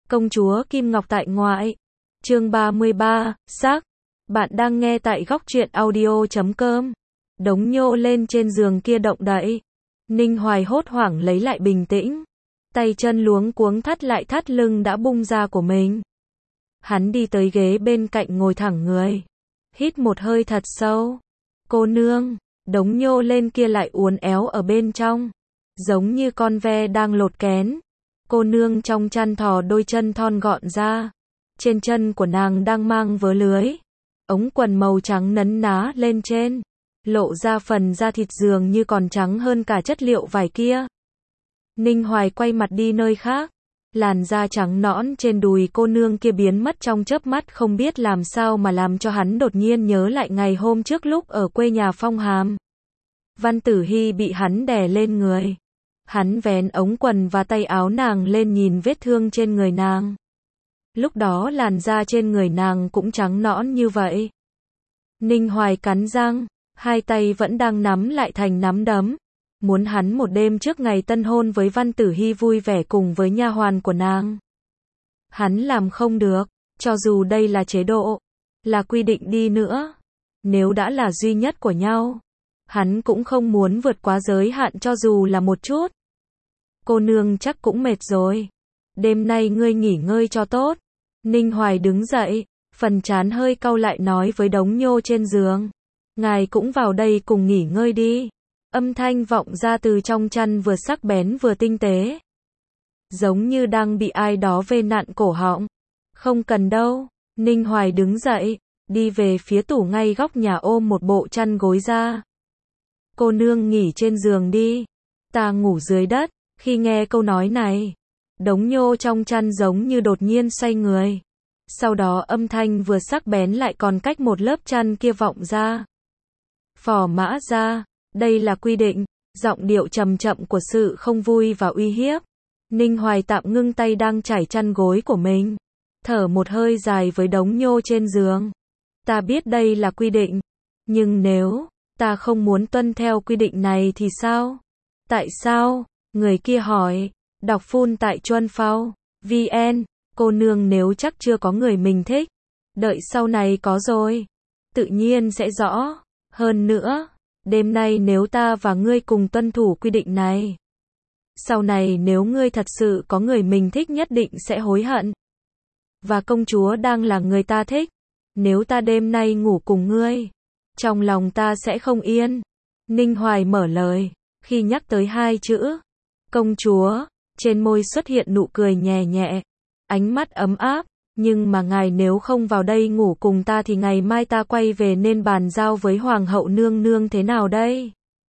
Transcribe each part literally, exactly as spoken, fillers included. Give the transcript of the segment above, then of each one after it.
Công chúa Kim Ngọc tại ngoại. Chương ba mươi ba, xác. Bạn đang nghe tại góc truyện audio chấm com. Đống nhô lên trên giường kia động đậy. Ninh Hoài hốt hoảng lấy lại bình tĩnh. Tay chân luống cuống thắt lại thắt lưng đã bung ra của mình. Hắn đi tới ghế bên cạnh ngồi thẳng người. Hít một hơi thật sâu. Cô nương, đống nhô lên kia lại uốn éo ở bên trong. Giống như con ve đang lột kén. Cô nương trong chăn thò đôi chân thon gọn ra. Trên chân của nàng đang mang vớ lưới. Ống quần màu trắng nấn ná lên trên. Lộ ra phần da thịt dường như còn trắng hơn cả chất liệu vải kia. Ninh Hoài quay mặt đi nơi khác. Làn da trắng nõn trên đùi cô nương kia biến mất trong chớp mắt, không biết làm sao mà làm cho hắn đột nhiên nhớ lại ngày hôm trước lúc ở quê nhà Phong Hàm. Văn Tử Hy bị hắn đè lên người. Hắn vén ống quần và tay áo nàng lên nhìn vết thương trên người nàng. Lúc đó làn da trên người nàng cũng trắng nõn như vậy. Ninh Hoài cắn răng, hai tay vẫn đang nắm lại thành nắm đấm. Muốn hắn một đêm trước ngày tân hôn với Văn Tử Hy vui vẻ cùng với nha hoàn của nàng. Hắn làm không được, cho dù đây là chế độ, là quy định đi nữa. Nếu đã là duy nhất của nhau, hắn cũng không muốn vượt quá giới hạn cho dù là một chút. Cô nương chắc cũng mệt rồi. Đêm nay ngươi nghỉ ngơi cho tốt. Ninh Hoài đứng dậy, phần trán hơi cau lại nói với đống nhô trên giường. Ngài cũng vào đây cùng nghỉ ngơi đi. Âm thanh vọng ra từ trong chăn vừa sắc bén vừa tinh tế. Giống như đang bị ai đó vê nặn cổ họng. Không cần đâu. Ninh Hoài đứng dậy, đi về phía tủ ngay góc nhà ôm một bộ chăn gối ra. Cô nương nghỉ trên giường đi. Ta ngủ dưới đất. Khi nghe câu nói này, đống nhô trong chăn giống như đột nhiên xoay người. Sau đó âm thanh vừa sắc bén lại còn cách một lớp chăn kia vọng ra. Phò mã ra, đây là quy định, giọng điệu trầm chậm của sự không vui và uy hiếp. Ninh Hoài tạm ngưng tay đang trải chăn gối của mình. Thở một hơi dài với đống nhô trên giường. Ta biết đây là quy định, nhưng nếu ta không muốn tuân theo quy định này thì sao? Tại sao? Người kia hỏi. Đọc phun tại Chuân Phao vn. Cô nương nếu chắc chưa có người mình thích, đợi sau này có rồi, tự nhiên sẽ rõ. Hơn nữa, đêm nay nếu ta và ngươi cùng tuân thủ quy định này, sau này nếu ngươi thật sự có người mình thích nhất định sẽ hối hận. Và công chúa đang là người ta thích. Nếu ta đêm nay ngủ cùng ngươi, trong lòng ta sẽ không yên. Ninh Hoài mở lời, khi nhắc tới hai chữ công chúa, trên môi xuất hiện nụ cười nhẹ nhẹ, ánh mắt ấm áp. Nhưng mà ngài nếu không vào đây ngủ cùng ta thì ngày mai ta quay về nên bàn giao với hoàng hậu nương nương thế nào đây?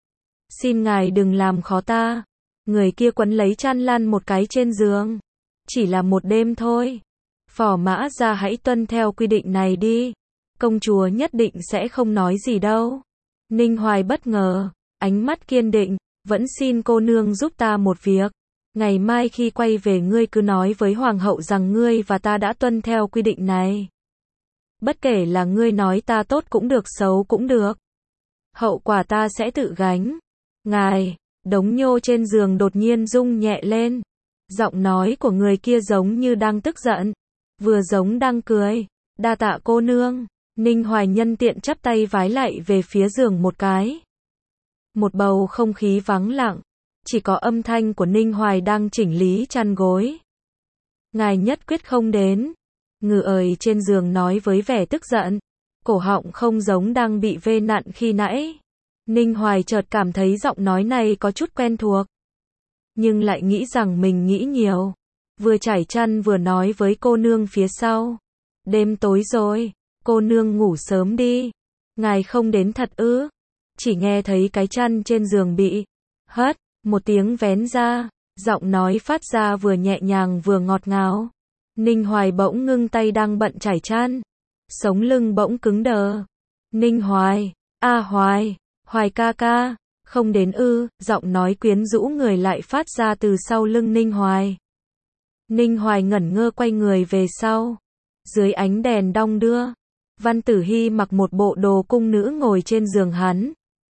Xin ngài đừng làm khó ta. Người kia quấn lấy chăn lăn một cái trên giường. Chỉ là một đêm thôi. Phò mã ra hãy tuân theo quy định này đi. Công chúa nhất định sẽ không nói gì đâu. Ninh Hoài bất ngờ, ánh mắt kiên định. Vẫn xin cô nương giúp ta một việc. Ngày mai khi quay về ngươi cứ nói với hoàng hậu rằng ngươi và ta đã tuân theo quy định này. Bất kể là ngươi nói ta tốt cũng được xấu cũng được. Hậu quả ta sẽ tự gánh. Ngài, đống nhô trên giường đột nhiên rung nhẹ lên. Giọng nói của người kia giống như đang tức giận, vừa giống đang cười. Đa tạ cô nương. Ninh Hoài nhân tiện chắp tay vái lại về phía giường một cái. Một bầu không khí vắng lặng, chỉ có âm thanh của Ninh Hoài đang chỉnh lý chăn gối. Ngài nhất quyết không đến. Ngự ời trên giường nói với vẻ tức giận, cổ họng không giống đang bị vê nặn khi nãy. Ninh Hoài chợt cảm thấy giọng nói này có chút quen thuộc, nhưng lại nghĩ rằng mình nghĩ nhiều. Vừa trải chăn vừa nói với cô nương phía sau. Đêm tối rồi, cô nương ngủ sớm đi. Ngài không đến thật ư? Chỉ nghe thấy cái chăn trên giường bị hất, một tiếng vén ra, giọng nói phát ra vừa nhẹ nhàng vừa ngọt ngào. Ninh Hoài bỗng ngưng tay đang bận trải chăn. Sống lưng bỗng cứng đờ. Ninh Hoài, a Hoài, Hoài ca ca, không đến ư? Giọng nói quyến rũ người lại phát ra từ sau lưng Ninh Hoài. Ninh Hoài ngẩn ngơ quay người về sau. Dưới ánh đèn đong đưa, Văn Tử Hy mặc một bộ đồ cung nữ ngồi trên giường hắn.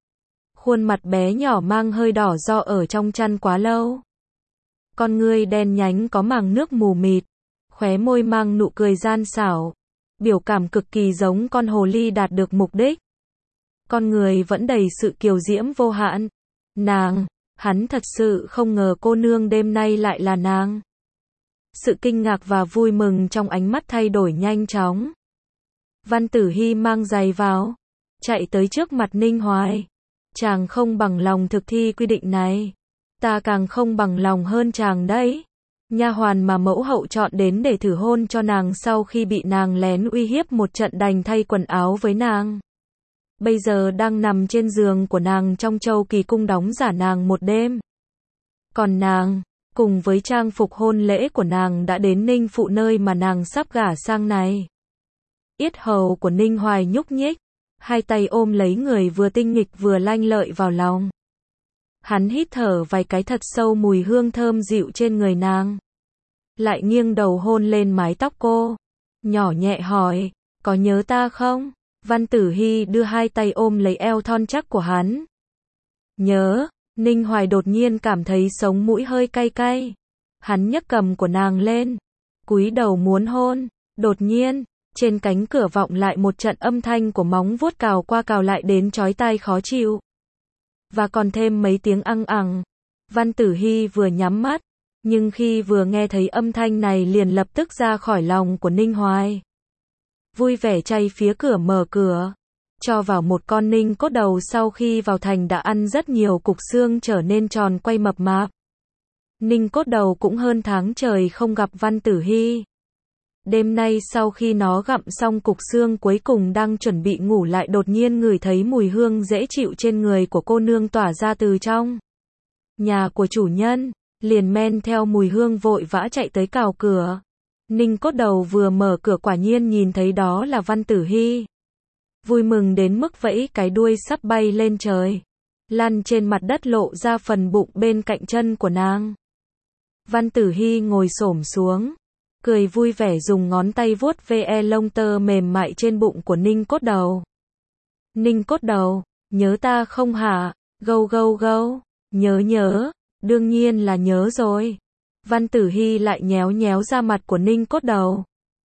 Khuôn mặt bé nhỏ mang hơi đỏ do ở trong chăn quá lâu. Con ngươi đen nhánh có màng nước mù mịt. khóe môi mang nụ cười gian xảo, biểu cảm cực kỳ giống con hồ ly đạt được mục đích. Con người vẫn đầy sự kiều diễm vô hạn. Nàng, hắn thật sự không ngờ cô nương đêm nay lại là nàng. Sự kinh ngạc và vui mừng trong ánh mắt thay đổi nhanh chóng. Văn Tử Hy mang giày vào, chạy tới trước mặt Ninh Hoài. Chàng không bằng lòng thực thi quy định này. Ta càng không bằng lòng hơn chàng đấy. Nha hoàn mà mẫu hậu chọn đến để thử hôn cho nàng sau khi bị nàng lén uy hiếp một trận đành thay quần áo với nàng. Bây giờ đang nằm trên giường của nàng trong Châu Kỳ cung đóng giả nàng một đêm. Còn nàng, cùng với trang phục hôn lễ của nàng đã đến Ninh Phụ nơi mà nàng sắp gả sang này. Yết hầu của Ninh Hoài nhúc nhích, hai tay ôm lấy người vừa tinh nghịch vừa lanh lợi vào lòng. Hắn hít thở vài cái thật sâu mùi hương thơm dịu trên người nàng. Lại nghiêng đầu hôn lên mái tóc cô. Nhỏ nhẹ hỏi, có nhớ ta không? Văn Tử Hy đưa hai tay ôm lấy eo thon chắc của hắn. Nhớ, Ninh Hoài đột nhiên cảm thấy sống mũi hơi cay cay. Hắn nhấc cầm của nàng lên, cúi đầu muốn hôn. Đột nhiên, trên cánh cửa vọng lại một trận âm thanh của móng vuốt cào qua cào lại đến chói tai khó chịu. Và còn thêm mấy tiếng ăng ẳng. Văn Tử Hy vừa nhắm mắt, nhưng khi vừa nghe thấy âm thanh này liền lập tức ra khỏi lòng của Ninh Hoài. Vui vẻ chay phía cửa mở cửa, cho vào một con ninh cốt đầu sau khi vào thành đã ăn rất nhiều cục xương trở nên tròn quay mập mạp. Ninh cốt đầu cũng hơn tháng trời không gặp Văn Tử Hy. Đêm nay sau khi nó gặm xong cục xương cuối cùng đang chuẩn bị ngủ lại đột nhiên ngửi thấy mùi hương dễ chịu trên người của cô nương tỏa ra từ trong nhà của chủ nhân, liền men theo mùi hương vội vã chạy tới cào cửa. Ninh cốt đầu vừa mở cửa quả nhiên nhìn thấy đó là Văn Tử Hy. Vui mừng đến mức vẫy cái đuôi sắp bay lên trời. Lăn trên mặt đất lộ ra phần bụng bên cạnh chân của nàng. Văn Tử Hy ngồi xổm xuống, cười vui vẻ dùng ngón tay vuốt ve lông tơ mềm mại trên bụng của Ninh cốt đầu. Ninh cốt đầu, nhớ ta không hả? Gâu gâu gâu, nhớ nhớ, đương nhiên là nhớ rồi. Văn Tử Hy lại nhéo nhéo da mặt của Ninh cốt đầu.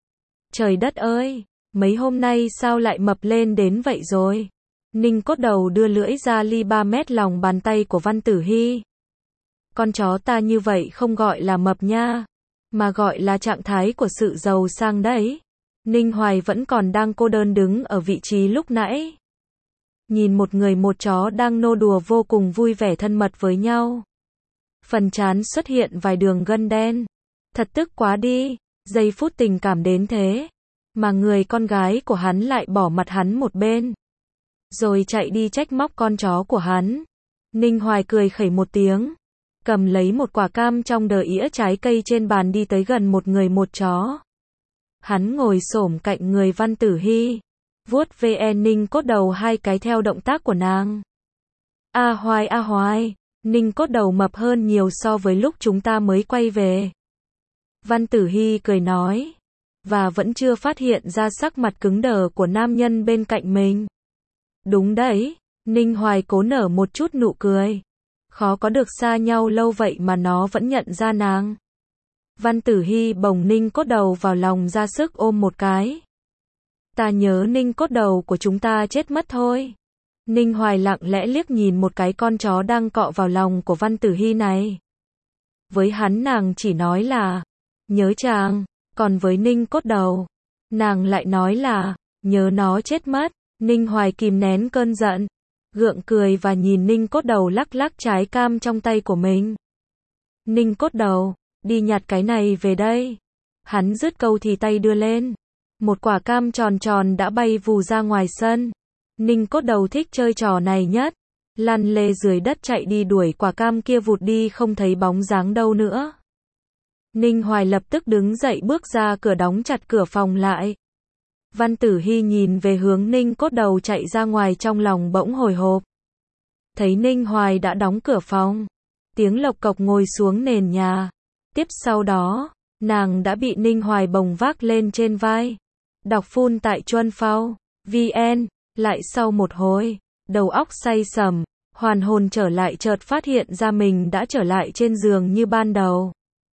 Trời đất ơi, mấy hôm nay sao lại mập lên đến vậy rồi? Ninh cốt đầu đưa lưỡi ra ly ba mét lòng bàn tay của Văn Tử Hy. Con chó ta như vậy không gọi là mập nha, mà gọi là trạng thái của sự giàu sang đấy. Ninh Hoài vẫn còn đang cô đơn đứng ở vị trí lúc nãy. Nhìn một người một chó đang nô đùa vô cùng vui vẻ thân mật với nhau. Phần trán xuất hiện vài đường gân đen. Thật tức quá đi, giây phút tình cảm đến thế. Mà người con gái của hắn lại bỏ mặt hắn một bên. Rồi chạy đi trách móc con chó của hắn. Ninh Hoài cười khẩy một tiếng. Cầm lấy một quả cam trong đờ ĩa trái cây trên bàn đi tới gần một người một chó. Hắn ngồi xổm cạnh người Văn Tử Hy. Vuốt ve Ninh cốt đầu hai cái theo động tác của nàng. A Hoài a Hoài, Ninh cốt đầu mập hơn nhiều so với lúc chúng ta mới quay về. Văn Tử Hy cười nói. Và vẫn chưa phát hiện ra sắc mặt cứng đờ của nam nhân bên cạnh mình. Đúng đấy, Ninh Hoài cố nở một chút nụ cười. Khó có được xa nhau lâu vậy mà nó vẫn nhận ra nàng. Văn Tử Hy bồng Ninh cốt đầu vào lòng ra sức ôm một cái. Ta nhớ Ninh cốt đầu của chúng ta chết mất thôi. Ninh Hoài lặng lẽ liếc nhìn một cái con chó đang cọ vào lòng của Văn Tử Hy này. Với hắn nàng chỉ nói là nhớ chàng, còn với Ninh cốt đầu, nàng lại nói là nhớ nó chết mất. Ninh Hoài kìm nén cơn giận, gượng cười và nhìn Ninh cốt đầu lắc lắc trái cam trong tay của mình. Ninh cốt đầu, đi nhặt cái này về đây. Hắn dứt câu thì tay đưa lên. Một quả cam tròn tròn đã bay vù ra ngoài sân. Ninh cốt đầu thích chơi trò này nhất. Lăn lê dưới đất chạy đi đuổi quả cam kia vụt đi không thấy bóng dáng đâu nữa. Ninh Hoài lập tức đứng dậy bước ra cửa đóng chặt cửa phòng lại. Văn Tử Hy nhìn về hướng Ninh cốt đầu chạy ra ngoài trong lòng bỗng hồi hộp. Thấy Ninh Hoài đã đóng cửa phòng. Tiếng lộc cộc ngồi xuống nền nhà. Tiếp sau đó, nàng đã bị Ninh Hoài bồng vác lên trên vai. Đọc phun tại Chuân Phao, vn, lại sau một hồi, đầu óc say sầm, hoàn hồn trở lại chợt phát hiện ra mình đã trở lại trên giường như ban đầu.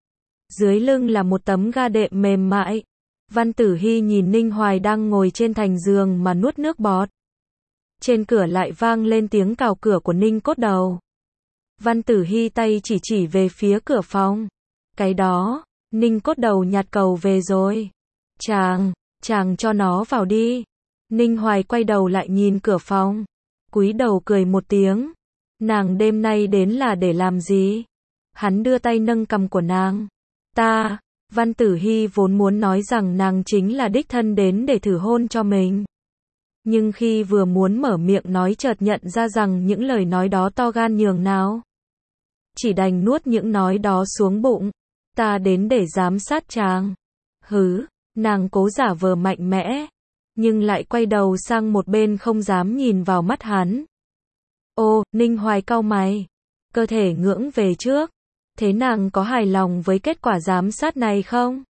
dưới lưng là một tấm ga đệm mềm mại. Văn Tử Hy nhìn Ninh Hoài đang ngồi trên thành giường mà nuốt nước bọt. Trên cửa lại vang lên tiếng cào cửa của Ninh Cốt Đầu. Văn Tử Hy tay chỉ chỉ về phía cửa phòng. Cái đó, Ninh Cốt Đầu nhặt cầu về rồi. Chàng, chàng cho nó vào đi. Ninh Hoài quay đầu lại nhìn cửa phòng. Cúi đầu cười một tiếng. Nàng đêm nay đến là để làm gì? Hắn đưa tay nâng cằm của nàng. Ta, Văn Tử Hy vốn muốn nói rằng nàng chính là đích thân đến để thử hôn cho mình. Nhưng khi vừa muốn mở miệng nói chợt nhận ra rằng những lời nói đó to gan nhường nào. Chỉ đành nuốt những nói đó xuống bụng. Ta đến để giám sát chàng. Hứ, nàng cố giả vờ mạnh mẽ. Nhưng lại quay đầu sang một bên không dám nhìn vào mắt hắn. Ô, Ninh Hoài cau mày. Cơ thể ngưỡng về trước. Thế nàng có hài lòng với kết quả giám sát này không?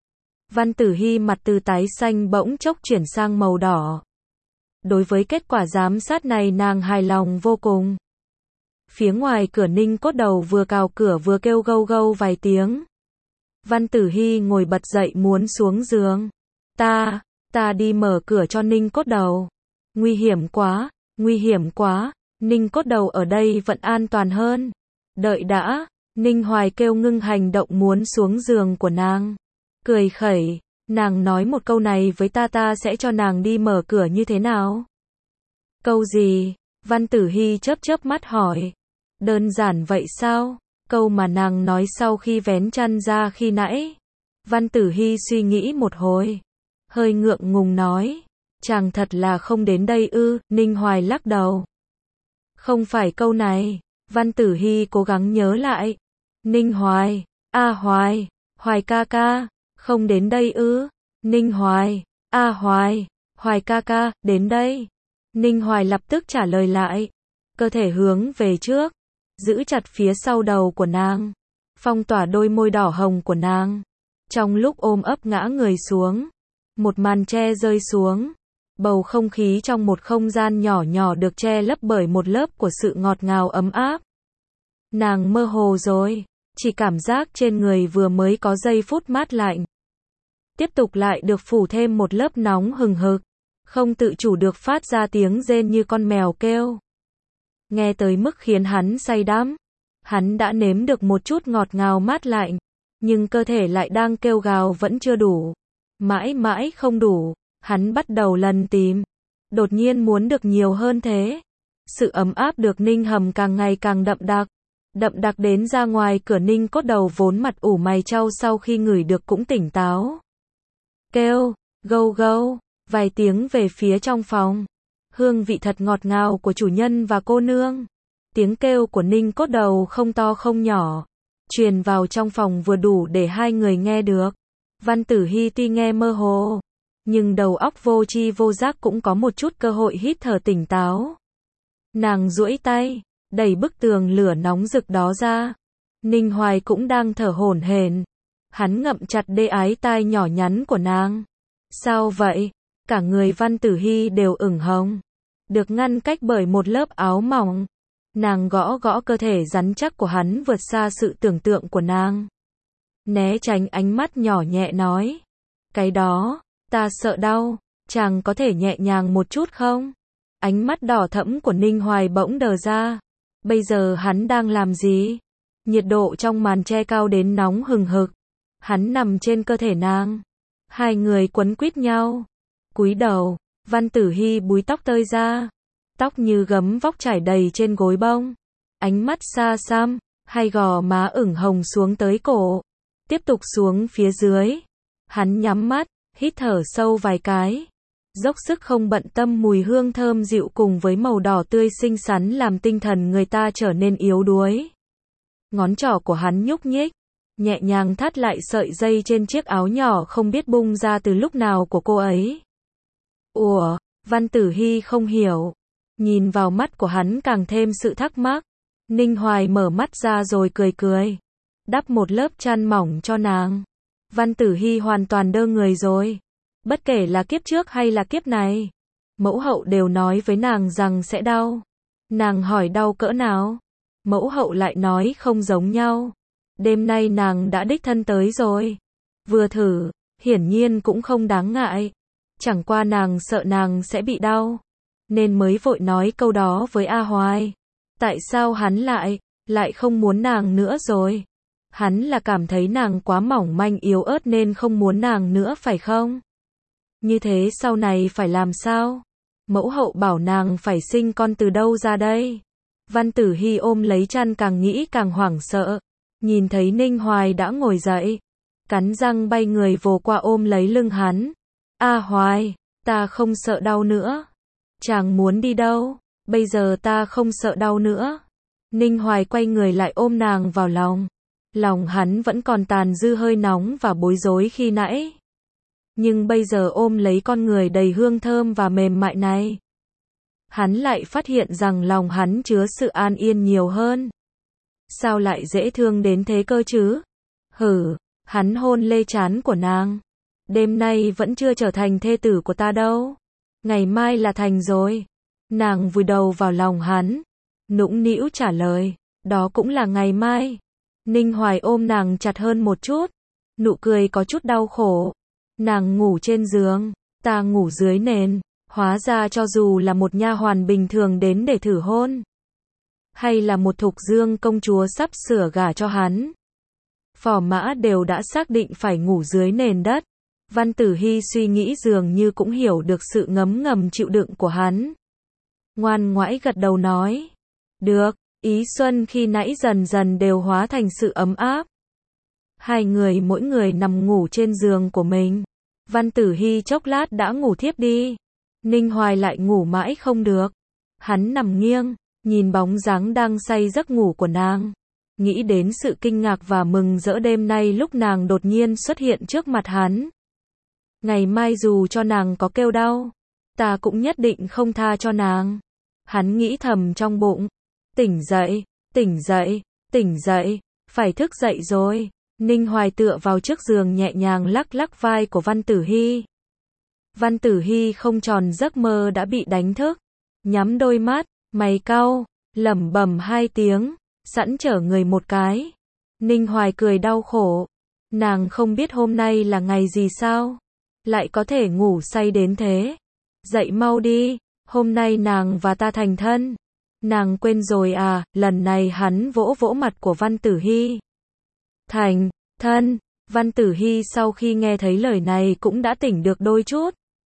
Văn Tử Hy mặt từ tái xanh bỗng chốc chuyển sang màu đỏ. Đối với kết quả giám sát này nàng hài lòng vô cùng. Phía ngoài cửa Ninh Cốt Đầu vừa cào cửa vừa kêu gâu gâu vài tiếng. Văn Tử Hy ngồi bật dậy muốn xuống giường. Ta, ta đi mở cửa cho Ninh Cốt Đầu. Nguy hiểm quá, nguy hiểm quá, Ninh Cốt Đầu ở đây vẫn an toàn hơn. Đợi đã, Ninh Hoài kêu ngưng hành động muốn xuống giường của nàng. Cười khẩy, nàng nói một câu này với ta ta sẽ cho nàng đi mở cửa như thế nào? Câu gì? Văn Tử Hy chớp chớp mắt hỏi. Đơn giản vậy sao? Câu mà nàng nói sau khi vén chăn ra khi nãy. Văn Tử Hy suy nghĩ một hồi. Hơi ngượng ngùng nói. Chàng thật là không đến đây ư? Ninh Hoài lắc đầu. Không phải câu này. Văn Tử Hy cố gắng nhớ lại. Ninh Hoài. A Hoài. Hoài ca ca. Không đến đây ư? Ninh Hoài. A Hoài. Hoài ca ca, đến đây. Ninh Hoài lập tức trả lời lại. Cơ thể hướng về trước. Giữ chặt phía sau đầu của nàng. Phong tỏa đôi môi đỏ hồng của nàng. Trong lúc ôm ấp ngã người xuống. Một màn che rơi xuống. Bầu không khí trong một không gian nhỏ nhỏ được che lấp bởi một lớp của sự ngọt ngào ấm áp. Nàng mơ hồ rồi. Chỉ cảm giác trên người vừa mới có giây phút mát lạnh. Tiếp tục lại được phủ thêm một lớp nóng hừng hực. Không tự chủ được phát ra tiếng rên như con mèo kêu. Nghe tới mức khiến hắn say đắm. Hắn đã nếm được một chút ngọt ngào mát lạnh. Nhưng cơ thể lại đang kêu gào vẫn chưa đủ. Mãi mãi không đủ. Hắn bắt đầu lần tìm. Đột nhiên muốn được nhiều hơn thế. Sự ấm áp được Ninh hầm càng ngày càng đậm đặc. Đậm đặc đến ra ngoài cửa Ninh Cốt Đầu vốn mặt ủ mày chau sau khi ngửi được cũng tỉnh táo. Kêu, gâu gâu, vài tiếng về phía trong phòng. Hương vị thật ngọt ngào của chủ nhân và cô nương. Tiếng kêu của Ninh Cốt Đầu không to không nhỏ. Truyền vào trong phòng vừa đủ để hai người nghe được. Văn Tử Hy tuy nghe mơ hồ. Nhưng đầu óc vô tri vô giác cũng có một chút cơ hội hít thở tỉnh táo. Nàng duỗi tay. Đẩy bức tường lửa nóng rực đó ra. Ninh Hoài cũng đang thở hổn hển. Hắn ngậm chặt đê ái tai nhỏ nhắn của nàng. Sao vậy? Cả người Văn Tử Hy đều ửng hồng. Được ngăn cách bởi một lớp áo mỏng. Nàng gõ gõ cơ thể rắn chắc của hắn vượt xa sự tưởng tượng của nàng. Né tránh ánh mắt nhỏ nhẹ nói. Cái đó, ta sợ đau. Chàng có thể nhẹ nhàng một chút không? Ánh mắt đỏ thẫm của Ninh Hoài bỗng đờ ra. Bây giờ hắn đang làm gì? Nhiệt độ trong màn che cao đến nóng hừng hực. Hắn nằm trên cơ thể nàng. Hai người quấn quýt nhau. Cúi đầu, Văn Tử Hy búi tóc tơi ra. Tóc như gấm vóc trải đầy trên gối bông. Ánh mắt xa xăm, hai gò má ửng hồng xuống tới cổ. Tiếp tục xuống phía dưới. Hắn nhắm mắt, hít thở sâu vài cái. Dốc sức không bận tâm mùi hương thơm dịu cùng với màu đỏ tươi xinh xắn làm tinh thần người ta trở nên yếu đuối. Ngón trỏ của hắn nhúc nhích, nhẹ nhàng thắt lại sợi dây trên chiếc áo nhỏ không biết bung ra từ lúc nào của cô ấy. Ủa, Văn Tử Hy không hiểu. Nhìn vào mắt của hắn càng thêm sự thắc mắc. Ninh Hoài mở mắt ra rồi cười cười. Đắp một lớp chăn mỏng cho nàng. Văn Tử Hy hoàn toàn đơ người rồi. Bất kể là kiếp trước hay là kiếp này. Mẫu hậu đều nói với nàng rằng sẽ đau. Nàng hỏi đau cỡ nào? Mẫu hậu lại nói không giống nhau. Đêm nay nàng đã đích thân tới rồi. Vừa thử, hiển nhiên cũng không đáng ngại. Chẳng qua nàng sợ nàng sẽ bị đau, nên mới vội nói câu đó với A Hoài. Tại sao hắn lại, lại không muốn nàng nữa rồi? Hắn là cảm thấy nàng quá mỏng manh yếu ớt nên không muốn nàng nữa phải không? Như thế sau này phải làm sao? Mẫu hậu bảo nàng phải sinh con từ đâu ra đây? Văn Tử Hy ôm lấy chăn càng nghĩ càng hoảng sợ. Nhìn thấy Ninh Hoài đã ngồi dậy, cắn răng bay người vồ qua ôm lấy lưng hắn. A Hoài, ta không sợ đau nữa. Chàng muốn đi đâu? Bây giờ ta không sợ đau nữa. Ninh Hoài quay người lại ôm nàng vào lòng. Lòng hắn vẫn còn tàn dư hơi nóng và bối rối khi nãy. Nhưng bây giờ ôm lấy con người đầy hương thơm và mềm mại này, hắn lại phát hiện rằng lòng hắn chứa sự an yên nhiều hơn. Sao lại dễ thương đến thế cơ chứ? Hử, hắn hôn lê trán của nàng. Đêm nay vẫn chưa trở thành thê tử của ta đâu. Ngày mai là thành rồi. Nàng vùi đầu vào lòng hắn, nũng nĩu trả lời, đó cũng là ngày mai. Ninh Hoài ôm nàng chặt hơn một chút, nụ cười có chút đau khổ. Nàng ngủ trên giường, ta ngủ dưới nền. Hóa ra cho dù là một nha hoàn bình thường đến để thử hôn, hay là một thục dương công chúa sắp sửa gả cho hắn, phò mã đều đã xác định phải ngủ dưới nền đất. Văn Tử Hy suy nghĩ dường như cũng hiểu được sự ngấm ngầm chịu đựng của hắn. Ngoan ngoãy gật đầu nói, được, ý xuân khi nãy dần dần đều hóa thành sự ấm áp. Hai người mỗi người nằm ngủ trên giường của mình. Văn Tử Hy chốc lát đã ngủ thiếp đi. Ninh Hoài lại ngủ mãi không được. Hắn nằm nghiêng, nhìn bóng dáng đang say giấc ngủ của nàng. Nghĩ đến sự kinh ngạc và mừng rỡ đêm nay lúc nàng đột nhiên xuất hiện trước mặt hắn. Ngày mai dù cho nàng có kêu đau, ta cũng nhất định không tha cho nàng. Hắn nghĩ thầm trong bụng. Tỉnh dậy, tỉnh dậy, tỉnh dậy, phải thức dậy rồi. Ninh Hoài tựa vào trước giường nhẹ nhàng lắc lắc vai của Văn Tử Hy. Văn Tử Hy không tròn giấc mơ đã bị đánh thức. Nhắm đôi mắt, mày cau, lẩm bẩm hai tiếng, sẵn chở người một cái. Ninh Hoài cười đau khổ. Nàng không biết hôm nay là ngày gì sao? Lại có thể ngủ say đến thế. Dậy mau đi, hôm nay nàng và ta thành thân. Nàng quên rồi à? Lần này hắn vỗ vỗ mặt của Văn Tử Hy. Thành thân. Văn Tử Hy sau khi nghe thấy lời này cũng đã tỉnh được đôi chút.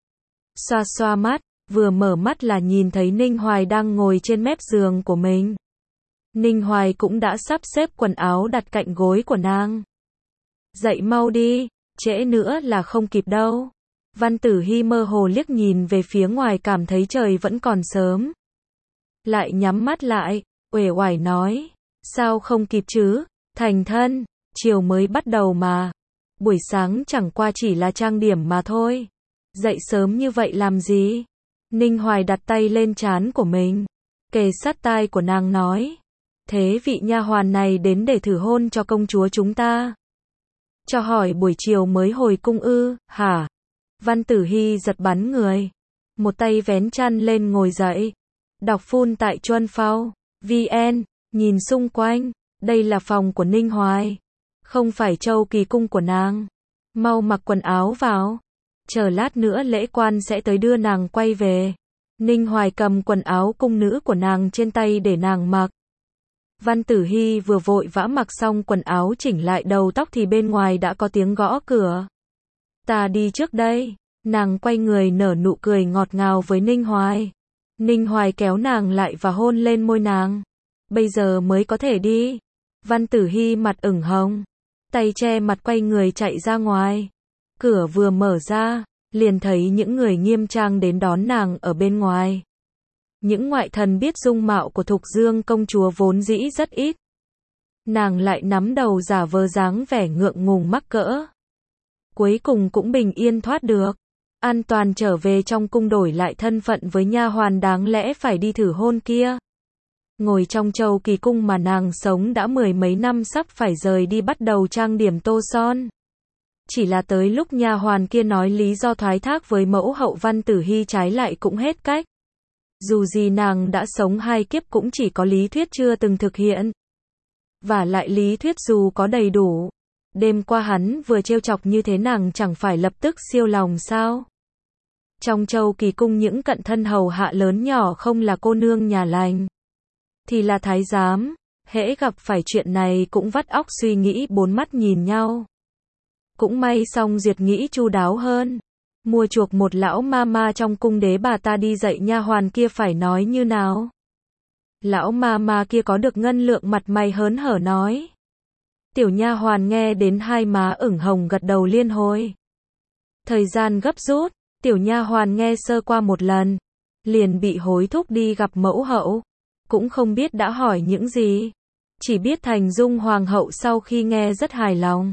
Xoa xoa mắt, vừa mở mắt là nhìn thấy Ninh Hoài đang ngồi trên mép giường của mình. Ninh Hoài cũng đã sắp xếp quần áo đặt cạnh gối của nàng. Dậy mau đi, trễ nữa là không kịp đâu. Văn Tử Hy mơ hồ liếc nhìn về phía ngoài cảm thấy trời vẫn còn sớm. Lại nhắm mắt lại, uể oải nói, sao không kịp chứ, thành thân, chiều mới bắt đầu mà. Buổi sáng chẳng qua chỉ là trang điểm mà thôi. Dậy sớm như vậy làm gì? Ninh Hoài đặt tay lên trán của mình, kề sát tai của nàng nói, thế vị nha hoàn này đến để thử hôn cho công chúa chúng ta. Cho hỏi buổi chiều mới hồi cung ư, hả? Văn Tử Hy giật bắn người, một tay vén chăn lên ngồi dậy, đọc phun tại Chuân Phao vn, nhìn xung quanh, đây là phòng của Ninh Hoài, không phải Châu Kỳ cung của nàng. Mau mặc quần áo vào, chờ lát nữa lễ quan sẽ tới đưa nàng quay về. Ninh Hoài cầm quần áo cung nữ của nàng trên tay để nàng mặc. Văn Tử Hy vừa vội vã mặc xong quần áo chỉnh lại đầu tóc thì bên ngoài đã có tiếng gõ cửa. Ta đi trước đây. Nàng quay người nở nụ cười ngọt ngào với Ninh Hoài. Ninh Hoài kéo nàng lại và hôn lên môi nàng. Bây giờ mới có thể đi. Văn Tử Hy mặt ửng hồng, tay che mặt quay người chạy ra ngoài. Cửa vừa mở ra, liền thấy những người nghiêm trang đến đón nàng ở bên ngoài. Những ngoại thần biết dung mạo của Thục Dương công chúa vốn dĩ rất ít. Nàng lại nắm đầu giả vờ dáng vẻ ngượng ngùng mắc cỡ. Cuối cùng cũng bình yên thoát được. An toàn trở về trong cung đổi lại thân phận với nha hoàn đáng lẽ phải đi thử hôn kia. Ngồi trong Châu Kỳ cung mà nàng sống đã mười mấy năm sắp phải rời đi bắt đầu trang điểm tô son. Chỉ là tới lúc nha hoàn kia nói lý do thoái thác với mẫu hậu Văn Tử Hy trái lại cũng hết cách. Dù gì nàng đã sống hai kiếp cũng chỉ có lý thuyết chưa từng thực hiện. Vả lại lý thuyết dù có đầy đủ, đêm qua hắn vừa trêu chọc như thế nàng chẳng phải lập tức siêu lòng sao? Trong Châu Kỳ cung những cận thân hầu hạ lớn nhỏ không là cô nương nhà lành, thì là thái giám, hễ gặp phải chuyện này cũng vắt óc suy nghĩ bốn mắt nhìn nhau. Cũng may Song Duyệt nghĩ chu đáo hơn, mua chuộc một lão ma ma trong cung đế bà ta đi dạy nha hoàn kia phải nói như nào. Lão ma ma kia có được ngân lượng mặt mày hớn hở nói. Tiểu nha hoàn nghe đến hai má ửng hồng gật đầu liên hồi. Thời gian gấp rút, tiểu nha hoàn nghe sơ qua một lần, liền bị hối thúc đi gặp mẫu hậu, cũng không biết đã hỏi những gì, chỉ biết Thành Dung hoàng hậu sau khi nghe rất hài lòng,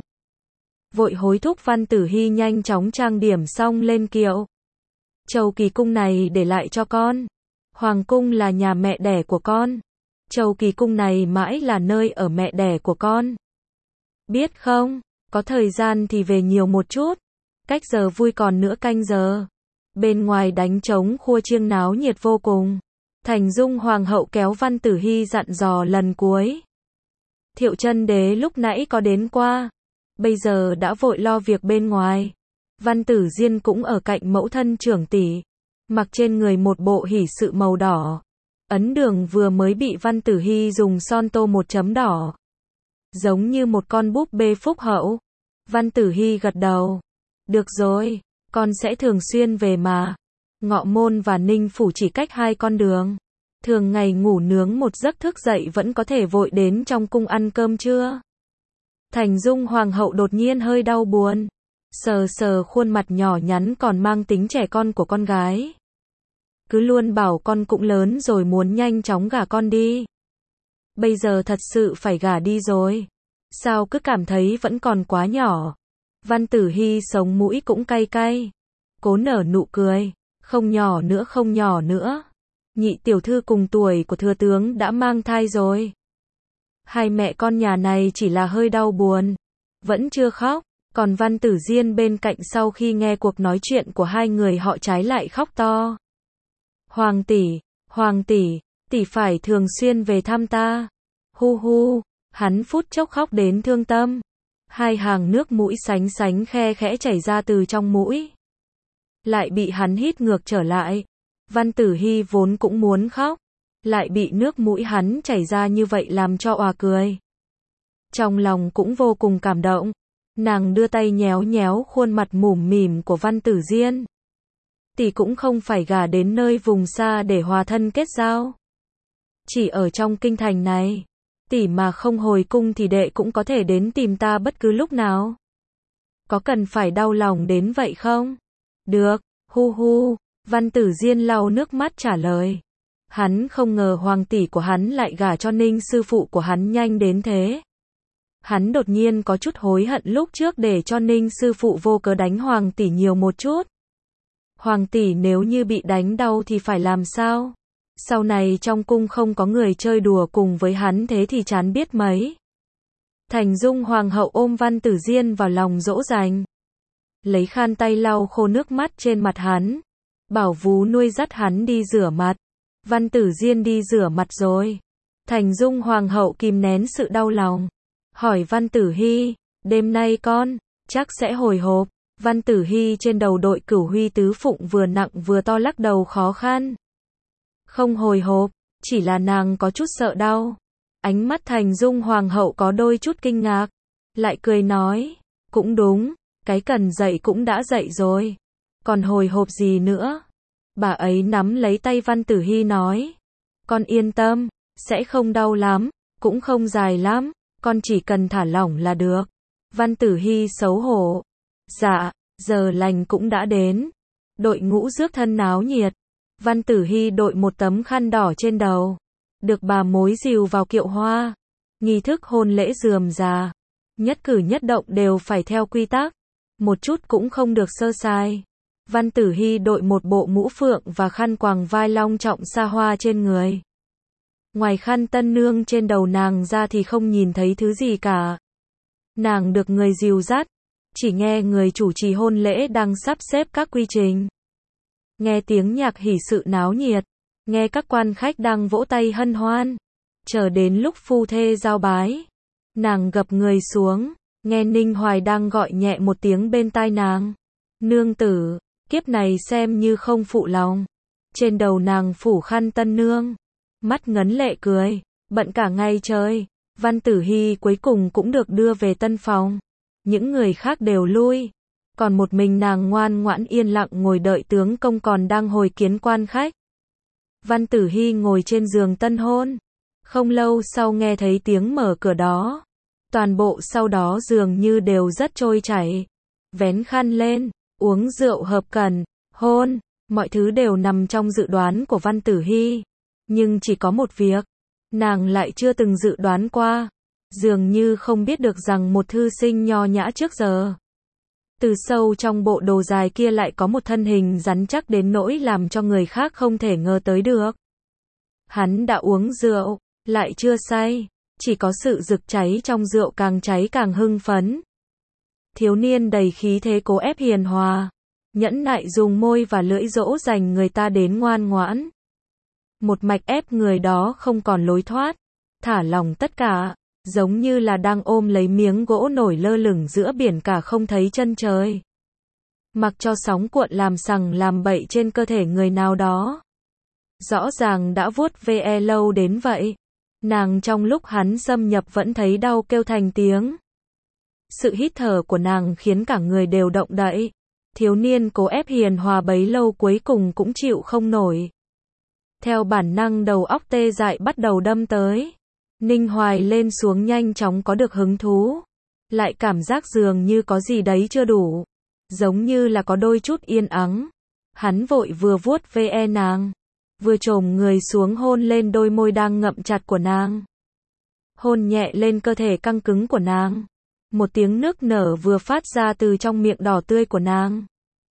vội hối thúc Văn Tử Hy nhanh chóng trang điểm xong lên kiệu. Châu Kỳ cung này để lại cho con, hoàng cung là nhà mẹ đẻ của con, Châu Kỳ cung này mãi là nơi ở mẹ đẻ của con. Biết không, có thời gian thì về nhiều một chút, cách giờ vui còn nửa canh giờ. Bên ngoài đánh trống khua chiêng náo nhiệt vô cùng. Thành Dung hoàng hậu kéo Văn Tử Hy dặn dò lần cuối. Thiệu Chân đế lúc nãy có đến qua, bây giờ đã vội lo việc bên ngoài. Văn Tử Diên cũng ở cạnh mẫu thân trưởng tỷ, mặc trên người một bộ hỷ sự màu đỏ. Ấn đường vừa mới bị Văn Tử Hy dùng son tô một chấm đỏ, giống như một con búp bê phúc hậu. Văn Tử Hy gật đầu. Được rồi, con sẽ thường xuyên về mà. Ngọ Môn và Ninh Phủ chỉ cách hai con đường. Thường ngày ngủ nướng một giấc thức dậy vẫn có thể vội đến trong cung ăn cơm trưa. Thành Dung hoàng hậu đột nhiên hơi đau buồn, sờ sờ khuôn mặt nhỏ nhắn còn mang tính trẻ con của con gái. Cứ luôn bảo con cũng lớn rồi muốn nhanh chóng gả con đi. Bây giờ thật sự phải gả đi rồi. Sao cứ cảm thấy vẫn còn quá nhỏ. Văn Tử Hy sống mũi cũng cay cay, cố nở nụ cười. Không nhỏ nữa, không nhỏ nữa. Nhị tiểu thư cùng tuổi của thừa tướng đã mang thai rồi. Hai mẹ con nhà này chỉ là hơi đau buồn, vẫn chưa khóc. Còn Văn Tử Diên bên cạnh sau khi nghe cuộc nói chuyện của hai người họ trái lại khóc to. Hoàng tỷ, hoàng tỷ, tỷ phải thường xuyên về thăm ta. Hu hu, hắn phút chốc khóc đến thương tâm. Hai hàng nước mũi sánh sánh khe khẽ chảy ra từ trong mũi, lại bị hắn hít ngược trở lại. Văn Tử Hy vốn cũng muốn khóc, lại bị nước mũi hắn chảy ra như vậy làm cho òa cười. Trong lòng cũng vô cùng cảm động, nàng đưa tay nhéo nhéo khuôn mặt mủm mỉm của Văn Tử Diên. Tỷ cũng không phải gả đến nơi vùng xa để hòa thân kết giao. Chỉ ở trong kinh thành này, tỷ mà không hồi cung thì đệ cũng có thể đến tìm ta bất cứ lúc nào. Có cần phải đau lòng đến vậy không? Được, hu hu, Văn Tử Diên lau nước mắt trả lời. Hắn không ngờ hoàng tỷ của hắn lại gả cho Ninh sư phụ của hắn nhanh đến thế. Hắn đột nhiên có chút hối hận lúc trước để cho Ninh sư phụ vô cớ đánh hoàng tỷ nhiều một chút. Hoàng tỷ nếu như bị đánh đau thì phải làm sao? Sau này trong cung không có người chơi đùa cùng với hắn thế thì chán biết mấy. Thành Dung hoàng hậu ôm Văn Tử Diên vào lòng dỗ dành, lấy khăn tay lau khô nước mắt trên mặt hắn, bảo vú nuôi dắt hắn đi rửa mặt. Văn Tử Diên đi rửa mặt rồi. Thành Dung hoàng hậu kìm nén sự đau lòng, hỏi Văn Tử Hy, đêm nay con chắc sẽ hồi hộp. Văn Tử Hy trên đầu đội cửu huy tứ phụng vừa nặng vừa to lắc đầu khó khăn. Không hồi hộp, chỉ là nàng có chút sợ đau. Ánh mắt Thành Dung hoàng hậu có đôi chút kinh ngạc, lại cười nói, cũng đúng, cái cần dậy cũng đã dậy rồi, còn hồi hộp gì nữa. Bà ấy nắm lấy tay Văn Tử Hy nói, con yên tâm, sẽ không đau lắm, cũng không dài lắm, con chỉ cần thả lỏng là được. Văn Tử Hy xấu hổ, dạ, giờ lành cũng đã đến. Đội ngũ rước thân náo nhiệt. Văn Tử Hy đội một tấm khăn đỏ trên đầu, được bà mối dìu vào kiệu hoa. Nghi thức hôn lễ rườm rà, nhất cử nhất động đều phải theo quy tắc, một chút cũng không được sơ sai. Văn Tử Hy đội một bộ mũ phượng và khăn quàng vai long trọng xa hoa trên người. Ngoài khăn tân nương trên đầu nàng ra thì không nhìn thấy thứ gì cả. Nàng được người dìu dắt, chỉ nghe người chủ trì hôn lễ đang sắp xếp các quy trình. Nghe tiếng nhạc hỷ sự náo nhiệt, nghe các quan khách đang vỗ tay hân hoan. Chờ đến lúc phu thê giao bái, Nàng gập người xuống, nghe Ninh Hoài đang gọi nhẹ một tiếng bên tai nàng. Nương tử, kiếp này xem như không phụ lòng. Trên đầu nàng phủ khăn tân nương, mắt ngấn lệ cười, bận cả ngày trời. Văn Tử Hy cuối cùng cũng được đưa về tân phòng. Những người khác đều lui, còn một mình nàng ngoan ngoãn yên lặng ngồi đợi tướng công còn đang hồi kiến quan khách. Văn Tử Hy ngồi trên giường tân hôn, không lâu sau nghe thấy tiếng mở cửa đó. Toàn bộ sau đó dường như đều rất trôi chảy. Vén khăn lên, uống rượu hợp cần, hôn, mọi thứ đều nằm trong dự đoán của Văn Tử Hy. Nhưng chỉ có một việc, nàng lại chưa từng dự đoán qua. Dường như không biết được rằng một thư sinh nho nhã trước giờ, từ sâu trong bộ đồ dài kia lại có một thân hình rắn chắc đến nỗi làm cho người khác không thể ngờ tới được. Hắn đã uống rượu, lại chưa say, chỉ có sự rực cháy trong rượu càng cháy càng hưng phấn. Thiếu niên đầy khí thế cố ép hiền hòa, nhẫn nại dùng môi và lưỡi dỗ dành người ta đến ngoan ngoãn. Một mạch ép người đó không còn lối thoát, thả lỏng tất cả, giống như là đang ôm lấy miếng gỗ nổi lơ lửng giữa biển cả không thấy chân trời. Mặc cho sóng cuộn làm sằng làm bậy trên cơ thể người nào đó. Rõ ràng đã vuốt ve lâu đến vậy. Nàng trong lúc hắn xâm nhập vẫn thấy đau kêu thành tiếng. Sự hít thở của nàng khiến cả người đều động đậy. Thiếu niên cố ép hiền hòa bấy lâu cuối cùng cũng chịu không nổi. Theo bản năng đầu óc tê dại bắt đầu đâm tới. Ninh Hoài lên xuống nhanh chóng có được hứng thú. Lại cảm giác dường như có gì đấy chưa đủ. Giống như là có đôi chút yên ắng. Hắn vội vừa vuốt ve nàng, vừa chồm người xuống hôn lên đôi môi đang ngậm chặt của nàng. Hôn nhẹ lên cơ thể căng cứng của nàng. Một tiếng nức nở vừa phát ra từ trong miệng đỏ tươi của nàng.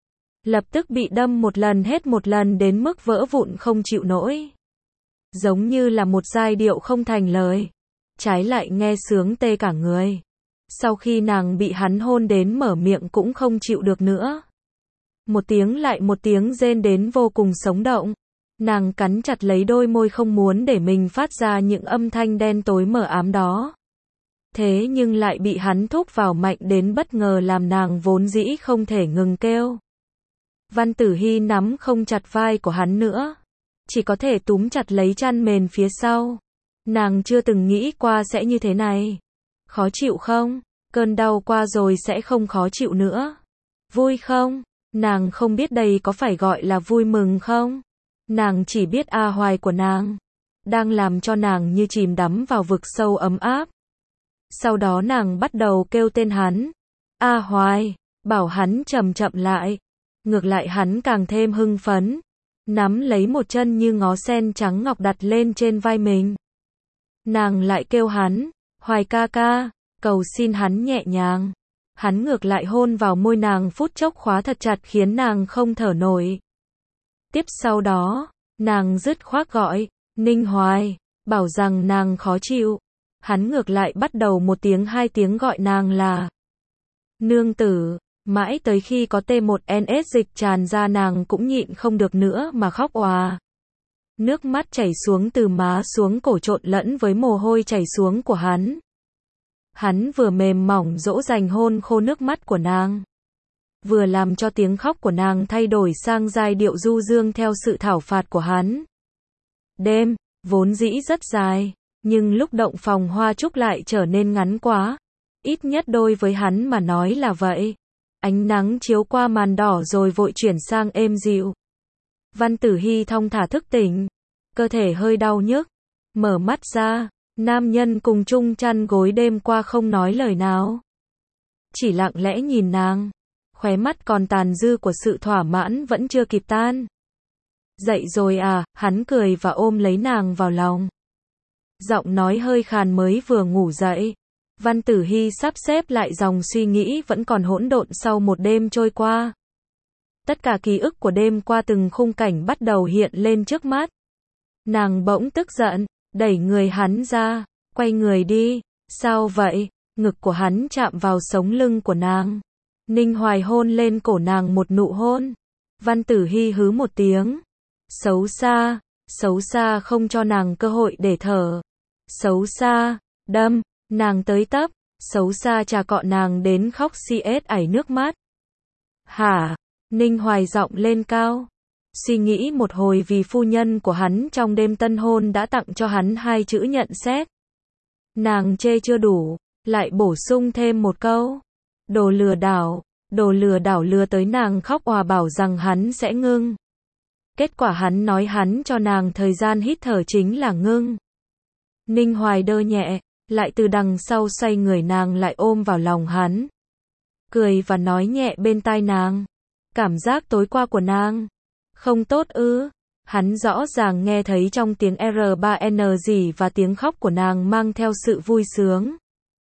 Lập tức bị đâm một lần hết một lần đến mức vỡ vụn không chịu nổi. Giống như là một giai điệu không thành lời. Trái lại nghe sướng tê cả người. Sau khi nàng bị hắn hôn đến mở miệng cũng không chịu được nữa. Một tiếng lại một tiếng rên đến vô cùng sống động. Nàng cắn chặt lấy đôi môi không muốn để mình phát ra những âm thanh đen tối mờ ám đó. Thế nhưng lại bị hắn thúc vào mạnh đến bất ngờ làm nàng vốn dĩ không thể ngừng kêu. Văn Tử Hy nắm không chặt vai của hắn nữa. Chỉ có thể túm chặt lấy chăn mền phía sau. Nàng chưa từng nghĩ qua sẽ như thế này. Khó chịu không? Cơn đau qua rồi sẽ không khó chịu nữa. Vui không? Nàng không biết đây có phải gọi là vui mừng không? Nàng chỉ biết A Hoài của nàng đang làm cho nàng như chìm đắm vào vực sâu ấm áp. Sau đó nàng bắt đầu kêu tên hắn. A Hoài, bảo hắn chậm chậm lại. Ngược lại hắn càng thêm hưng phấn. Nắm lấy một chân như ngó sen trắng ngọc đặt lên trên vai mình. Nàng lại kêu hắn, Hoài ca ca, cầu xin hắn nhẹ nhàng. Hắn ngược lại hôn vào môi nàng phút chốc khóa thật chặt khiến nàng không thở nổi. Tiếp sau đó, nàng dứt khoát gọi, Ninh Hoài, bảo rằng nàng khó chịu. Hắn ngược lại bắt đầu một tiếng hai tiếng gọi nàng là nương tử. Mãi tới khi có T một N S dịch tràn ra nàng cũng nhịn không được nữa mà khóc òa. Nước mắt chảy xuống từ má xuống cổ trộn lẫn với mồ hôi chảy xuống của hắn. Hắn vừa mềm mỏng dỗ dành hôn khô nước mắt của nàng, vừa làm cho tiếng khóc của nàng thay đổi sang giai điệu du dương theo sự thảo phạt của hắn. Đêm, vốn dĩ rất dài, nhưng lúc động phòng hoa trúc lại trở nên ngắn quá. Ít nhất đối với hắn mà nói là vậy. Ánh nắng chiếu qua màn đỏ rồi vội chuyển sang êm dịu. Văn Tử Hy thong thả thức tỉnh. Cơ thể hơi đau nhức. Mở mắt ra, nam nhân cùng chung chăn gối đêm qua không nói lời nào. Chỉ lặng lẽ nhìn nàng. Khóe mắt còn tàn dư của sự thỏa mãn vẫn chưa kịp tan. Dậy rồi à, hắn cười và ôm lấy nàng vào lòng. Giọng nói hơi khàn mới vừa ngủ dậy. Văn Tử Hy sắp xếp lại dòng suy nghĩ vẫn còn hỗn độn sau một đêm trôi qua. Tất cả ký ức của đêm qua từng khung cảnh bắt đầu hiện lên trước mắt. Nàng bỗng tức giận, đẩy người hắn ra, quay người đi. Sao vậy? Ngực của hắn chạm vào sống lưng của nàng. Ninh Hoài hôn lên cổ nàng một nụ hôn. Văn Tử Hy hứ một tiếng. Xấu xa, xấu xa không cho nàng cơ hội để thở. Xấu xa, đâm. Nàng tới tấp, xấu xa trà cọ nàng đến khóc xiết ảy nước mắt. Hả? Ninh Hoài giọng lên cao. Suy nghĩ một hồi vì phu nhân của hắn trong đêm tân hôn đã tặng cho hắn hai chữ nhận xét. Nàng chê chưa đủ, lại bổ sung thêm một câu. Đồ lừa đảo, đồ lừa đảo lừa tới nàng khóc òa bảo rằng hắn sẽ ngưng. Kết quả hắn nói hắn cho nàng thời gian hít thở chính là ngưng. Ninh Hoài đơ nhẹ, lại từ đằng sau xoay người nàng lại ôm vào lòng hắn. Cười và nói nhẹ bên tai nàng. Cảm giác tối qua của nàng không tốt ư? Hắn rõ ràng nghe thấy trong tiếng R ba N gì và tiếng khóc của nàng mang theo sự vui sướng.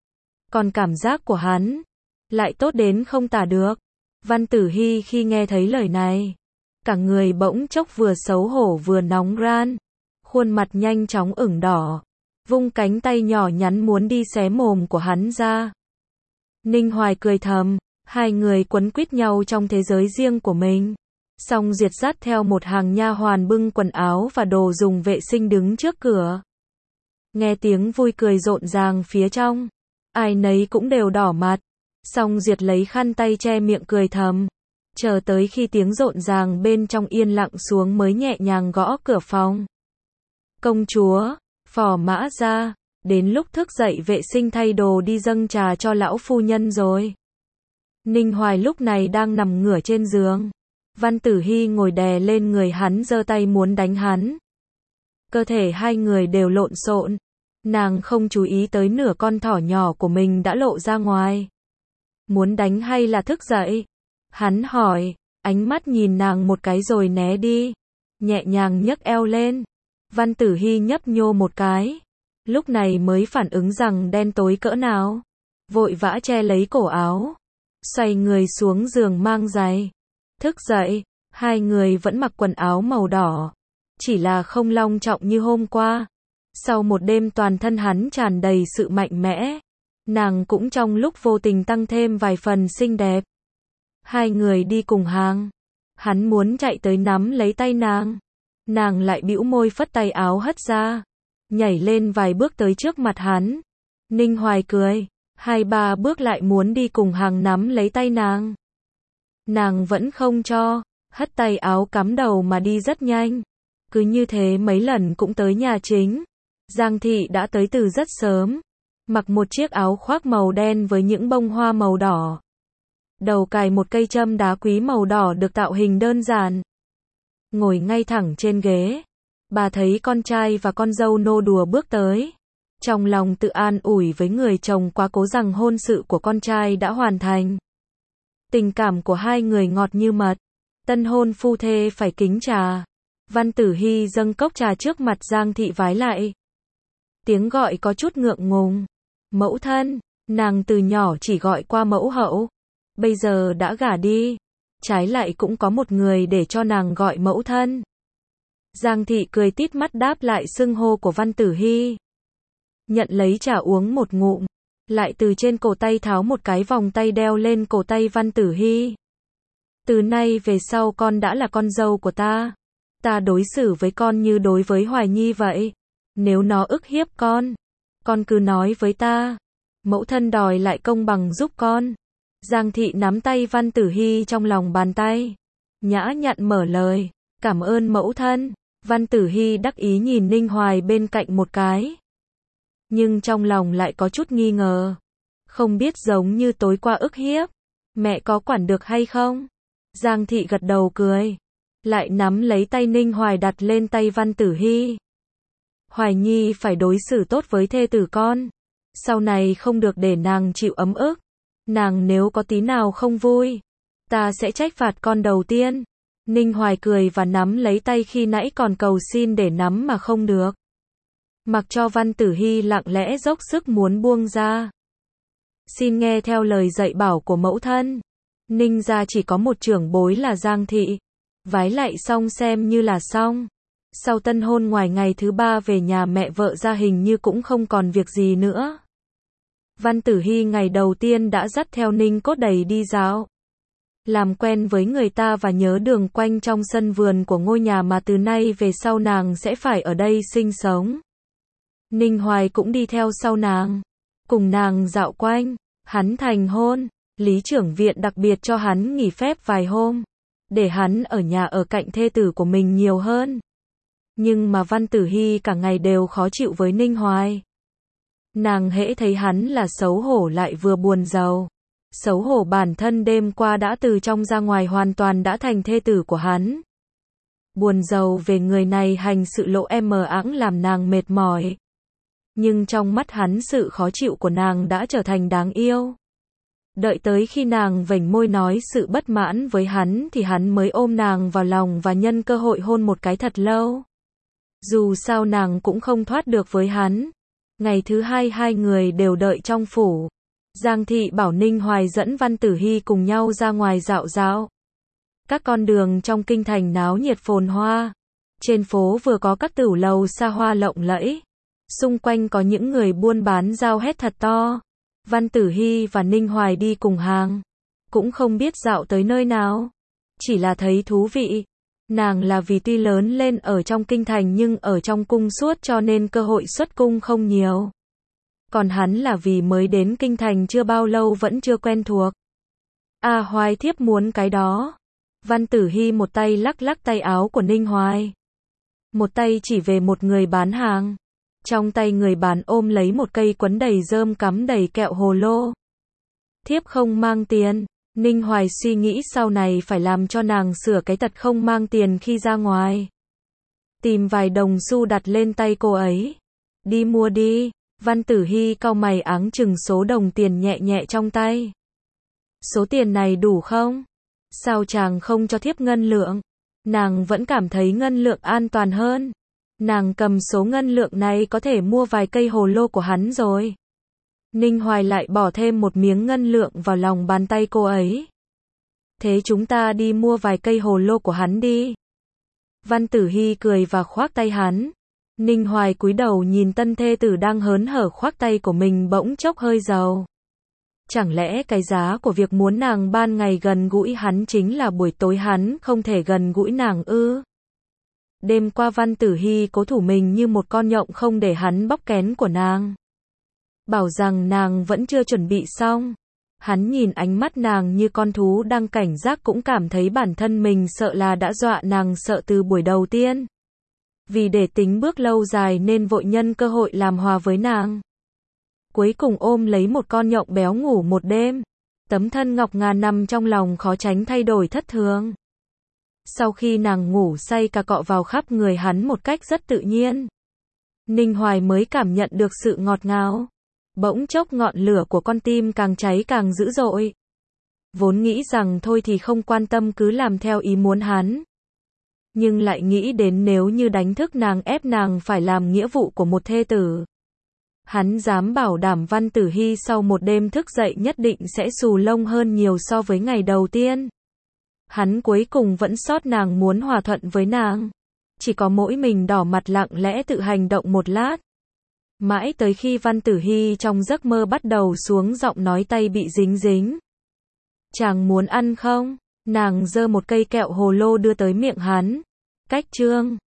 Còn cảm giác của hắn lại tốt đến không tả được. Văn Tử Hy khi nghe thấy lời này, cả người bỗng chốc vừa xấu hổ vừa nóng ran, khuôn mặt nhanh chóng ửng đỏ, vung cánh tay nhỏ nhắn muốn đi xé mồm của hắn ra. Ninh Hoài cười thầm, hai người quấn quýt nhau trong thế giới riêng của mình. Song Diệt dắt theo một hàng nha hoàn bưng quần áo và đồ dùng vệ sinh đứng trước cửa. Nghe tiếng vui cười rộn ràng phía trong, ai nấy cũng đều đỏ mặt. Song Diệt lấy khăn tay che miệng cười thầm, chờ tới khi tiếng rộn ràng bên trong yên lặng xuống mới nhẹ nhàng gõ cửa phòng. Công chúa, Phò Mã ra, đến lúc thức dậy vệ sinh thay đồ đi dâng trà cho lão phu nhân rồi. Ninh Hoài lúc này đang nằm ngửa trên giường. Văn Tử Hy ngồi đè lên người hắn giơ tay muốn đánh hắn. Cơ thể hai người đều lộn xộn. Nàng không chú ý tới nửa con thỏ nhỏ của mình đã lộ ra ngoài. Muốn đánh hay là thức dậy? Hắn hỏi, ánh mắt nhìn nàng một cái rồi né đi. Nhẹ nhàng nhấc eo lên. Văn Tử Hy nhấp nhô một cái. Lúc này mới phản ứng rằng đen tối cỡ nào. Vội vã che lấy cổ áo. Xoay người xuống giường mang giày. Thức dậy, hai người vẫn mặc quần áo màu đỏ. Chỉ là không long trọng như hôm qua. Sau một đêm toàn thân hắn tràn đầy sự mạnh mẽ. Nàng cũng trong lúc vô tình tăng thêm vài phần xinh đẹp. Hai người đi cùng hàng. Hắn muốn chạy tới nắm lấy tay nàng. Nàng lại bĩu môi phất tay áo hất ra. Nhảy lên vài bước tới trước mặt hắn. Ninh Hoài cười. Hai ba bước lại muốn đi cùng hàng nắm lấy tay nàng. Nàng vẫn không cho. Hất tay áo cắm đầu mà đi rất nhanh. Cứ như thế mấy lần cũng tới nhà chính. Giang Thị đã tới từ rất sớm. Mặc một chiếc áo khoác màu đen với những bông hoa màu đỏ. Đầu cài một cây châm đá quý màu đỏ được tạo hình đơn giản. Ngồi ngay thẳng trên ghế. Bà thấy con trai và con dâu nô đùa bước tới. Trong lòng tự an ủi với người chồng quá cố rằng hôn sự của con trai đã hoàn thành. Tình cảm của hai người ngọt như mật. Tân hôn phu thê phải kính trà. Văn Tử Hy dâng cốc trà trước mặt Giang Thị vái lại. Tiếng gọi có chút ngượng ngùng. Mẫu thân, nàng từ nhỏ chỉ gọi qua mẫu hậu. Bây giờ đã gả đi. Trái lại cũng có một người để cho nàng gọi mẫu thân. Giang Thị cười tít mắt đáp lại xưng hô của Văn Tử Hy. Nhận lấy trà uống một ngụm. Lại từ trên cổ tay tháo một cái vòng tay đeo lên cổ tay Văn Tử Hy. Từ nay về sau con đã là con dâu của ta. Ta đối xử với con như đối với Hoài Nhi vậy. Nếu nó ức hiếp con, con cứ nói với ta. Mẫu thân đòi lại công bằng giúp con. Giang Thị nắm tay Văn Tử Hy trong lòng bàn tay. Nhã nhặn mở lời. Cảm ơn mẫu thân. Văn Tử Hy đắc ý nhìn Ninh Hoài bên cạnh một cái. Nhưng trong lòng lại có chút nghi ngờ. Không biết giống như tối qua ức hiếp. Mẹ có quản được hay không? Giang Thị gật đầu cười. Lại nắm lấy tay Ninh Hoài đặt lên tay Văn Tử Hy. Hoài Nhi phải đối xử tốt với thê tử con. Sau này không được để nàng chịu ấm ức. Nàng nếu có tí nào không vui, ta sẽ trách phạt con đầu tiên. Ninh Hoài cười và nắm lấy tay khi nãy còn cầu xin để nắm mà không được. Mặc cho Văn Tử Hy lặng lẽ dốc sức muốn buông ra. Xin nghe theo lời dạy bảo của mẫu thân. Ninh gia chỉ có một trưởng bối là Giang Thị. Vái lại xong xem như là xong. Sau tân hôn ngoài ngày thứ ba về nhà mẹ vợ ra hình như cũng không còn việc gì nữa. Văn Tử Hy ngày đầu tiên đã dắt theo Ninh Cốt Đầy đi dạo. Làm quen với người ta và nhớ đường quanh trong sân vườn của ngôi nhà mà từ nay về sau nàng sẽ phải ở đây sinh sống. Ninh Hoài cũng đi theo sau nàng. cùng nàng dạo quanh, hắn thành hôn, lý trưởng viện đặc biệt cho hắn nghỉ phép vài hôm, để hắn ở nhà ở cạnh thê tử của mình nhiều hơn. Nhưng mà Văn Tử Hy cả ngày đều khó chịu với Ninh Hoài. Nàng hễ thấy hắn là xấu hổ lại vừa buồn rầu. Xấu hổ bản thân đêm qua đã từ trong ra ngoài hoàn toàn đã thành thê tử của hắn. Buồn rầu về người này hành sự lộ em mờ ẵng làm nàng mệt mỏi. Nhưng trong mắt hắn sự khó chịu của nàng đã trở thành đáng yêu. Đợi tới khi nàng vểnh môi nói sự bất mãn với hắn thì hắn mới ôm nàng vào lòng và nhân cơ hội hôn một cái thật lâu. Dù sao nàng cũng không thoát được với hắn. Ngày thứ hai hai người đều đợi trong phủ. Giang Thị bảo Ninh Hoài dẫn Văn Tử Hy cùng nhau ra ngoài dạo dạo. Các con đường trong kinh thành náo nhiệt phồn hoa. Trên phố vừa có các tửu lầu xa hoa lộng lẫy. Xung quanh có những người buôn bán rao hét thật to. Văn Tử Hy và Ninh Hoài đi cùng hàng. Cũng không biết dạo tới nơi nào. Chỉ là thấy thú vị. Nàng là vì tuy lớn lên ở trong kinh thành nhưng ở trong cung suốt cho nên cơ hội xuất cung không nhiều. Còn hắn là vì mới đến kinh thành chưa bao lâu vẫn chưa quen thuộc. À Hoài thiếp muốn cái đó. Văn Tử Hy một tay lắc lắc tay áo của Ninh Hoài. Một tay chỉ về một người bán hàng. Trong tay người bán ôm lấy một cây quấn đầy rơm cắm đầy kẹo hồ lô. Thiếp không mang tiền. Ninh Hoài suy nghĩ sau này phải làm cho nàng sửa cái tật không mang tiền khi ra ngoài. Tìm vài đồng xu đặt lên tay cô ấy. Đi mua đi. Văn Tử Hy cau mày áng chừng số đồng tiền nhẹ nhẹ trong tay. Số tiền này đủ không? Sao chàng không cho thiếp ngân lượng? Nàng vẫn cảm thấy ngân lượng an toàn hơn. Nàng cầm số ngân lượng này có thể mua vài cây hồ lô của hắn rồi. Ninh Hoài lại bỏ thêm một miếng ngân lượng vào lòng bàn tay cô ấy. Thế chúng ta đi mua vài cây hồ lô của hắn đi. Văn Tử Hy cười và khoác tay hắn. Ninh Hoài cúi đầu nhìn tân thê tử đang hớn hở khoác tay của mình bỗng chốc hơi rầu. Chẳng lẽ cái giá của việc muốn nàng ban ngày gần gũi hắn chính là buổi tối hắn không thể gần gũi nàng ư? Đêm qua Văn Tử Hy cố thủ mình như một con nhộng không để hắn bóc kén của nàng. Bảo rằng nàng vẫn chưa chuẩn bị xong. Hắn nhìn ánh mắt nàng như con thú đang cảnh giác cũng cảm thấy bản thân mình sợ là đã dọa nàng sợ từ buổi đầu tiên. Vì để tính bước lâu dài nên vội nhân cơ hội làm hòa với nàng. Cuối cùng ôm lấy một con nhộng béo ngủ một đêm. Tấm thân ngọc ngà nằm trong lòng khó tránh thay đổi thất thường. Sau khi nàng ngủ say cả cọ vào khắp người hắn một cách rất tự nhiên. Ninh Hoài mới cảm nhận được sự ngọt ngào. Bỗng chốc ngọn lửa của con tim càng cháy càng dữ dội. Vốn nghĩ rằng thôi thì không quan tâm cứ làm theo ý muốn hắn. Nhưng lại nghĩ đến nếu như đánh thức nàng ép nàng phải làm nghĩa vụ của một thê tử. Hắn dám bảo đảm Văn Tử Hy sau một đêm thức dậy nhất định sẽ xù lông hơn nhiều so với ngày đầu tiên. Hắn cuối cùng vẫn sót nàng muốn hòa thuận với nàng. Chỉ có mỗi mình đỏ mặt lặng lẽ tự hành động một lát. Mãi tới khi Văn Tử Hy trong giấc mơ bắt đầu xuống giọng nói tay bị dính dính. Chàng muốn ăn không? Nàng giơ một cây kẹo hồ lô đưa tới miệng hắn. Cách chương